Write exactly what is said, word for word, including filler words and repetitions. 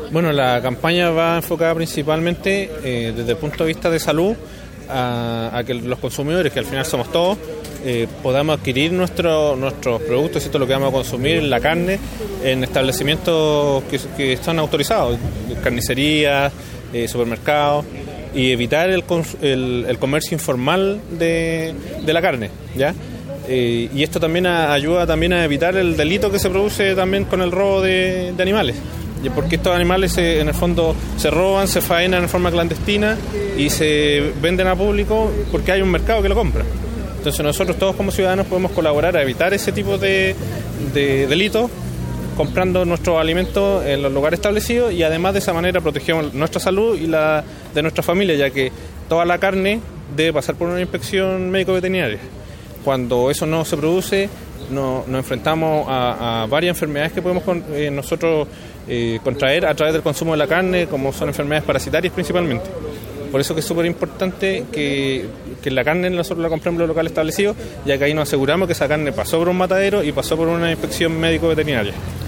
Bueno, la campaña va enfocada principalmente eh, desde el punto de vista de salud a, a que los consumidores, que al final somos todos, eh, podamos adquirir nuestro, nuestros productos, ¿cierto? Lo que vamos a consumir, la carne, en establecimientos que, que están autorizados, carnicerías, eh, supermercados, y evitar el, el, el comercio informal de, de la carne, ¿ya? Eh, y esto también a, ayuda también a evitar el delito que se produce también con el robo de, de animales, porque estos animales se, en el fondo se roban, se faenan en forma clandestina y se venden a público porque hay un mercado que lo compra. Entonces nosotros todos como ciudadanos podemos colaborar a evitar ese tipo de, de delitos comprando nuestros alimentos en los lugares establecidos, y además de esa manera protegemos nuestra salud y la de nuestra familia, ya que toda la carne debe pasar por una inspección médico-veterinaria. Cuando eso no se produce, no, nos enfrentamos a, a varias enfermedades que podemos con, eh, nosotros eh, contraer a través del consumo de la carne, como son enfermedades parasitarias principalmente. Por eso que es súper importante que, que la carne nosotros la compremos en los locales establecidos, ya que ahí nos aseguramos que esa carne pasó por un matadero y pasó por una inspección médico-veterinaria.